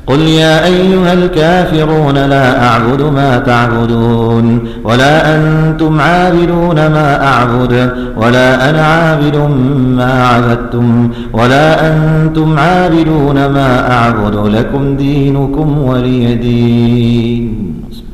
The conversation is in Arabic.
قل يا أيها الكافرون لا أعبد ما تعبدون ولا أنتم عابدون ما أعبد ولا أنا عابد ما عبدتم ولا أنتم عابدون ما أعبد لكم دينكم ولي دين.